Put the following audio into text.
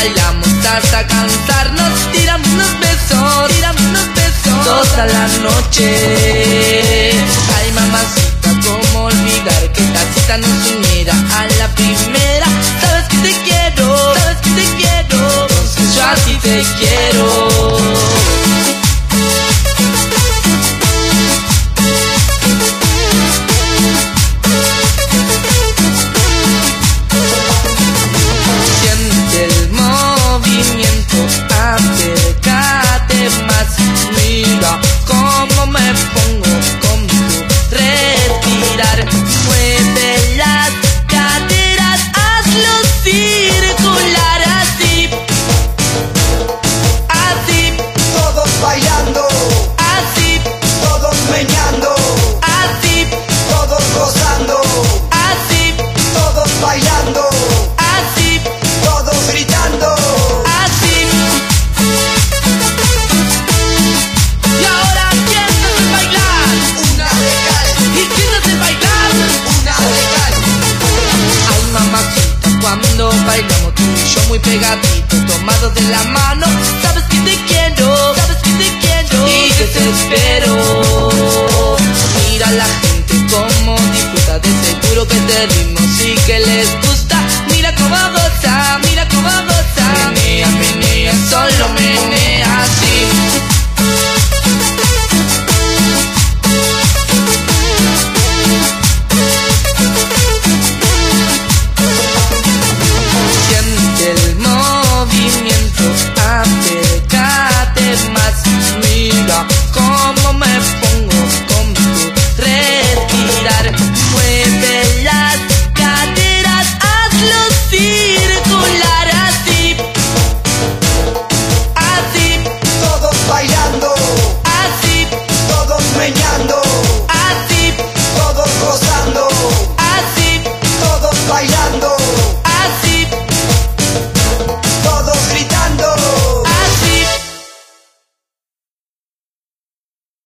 bailamos hasta cansarnos, tiramos unos besos toda la noche. Ay, mamacita, cómo olvidar que esta cita nos uniera a la primera. Sabes que te quiero, entonces yo así te quiero. Acércate más, mira cómo me pongo con tu respirar. Mueve las caderas, hazlo circular así, así. Todos bailando, así. todos meñando, así. todos gozando, así. todos bailando, así. todos gritando. Cuando bailamos tú y yo muy pegaditos, tomados de la mano, sabes que te quiero, y que te espero. Mira a la gente como disfruta, de seguro que este ritmo sí que les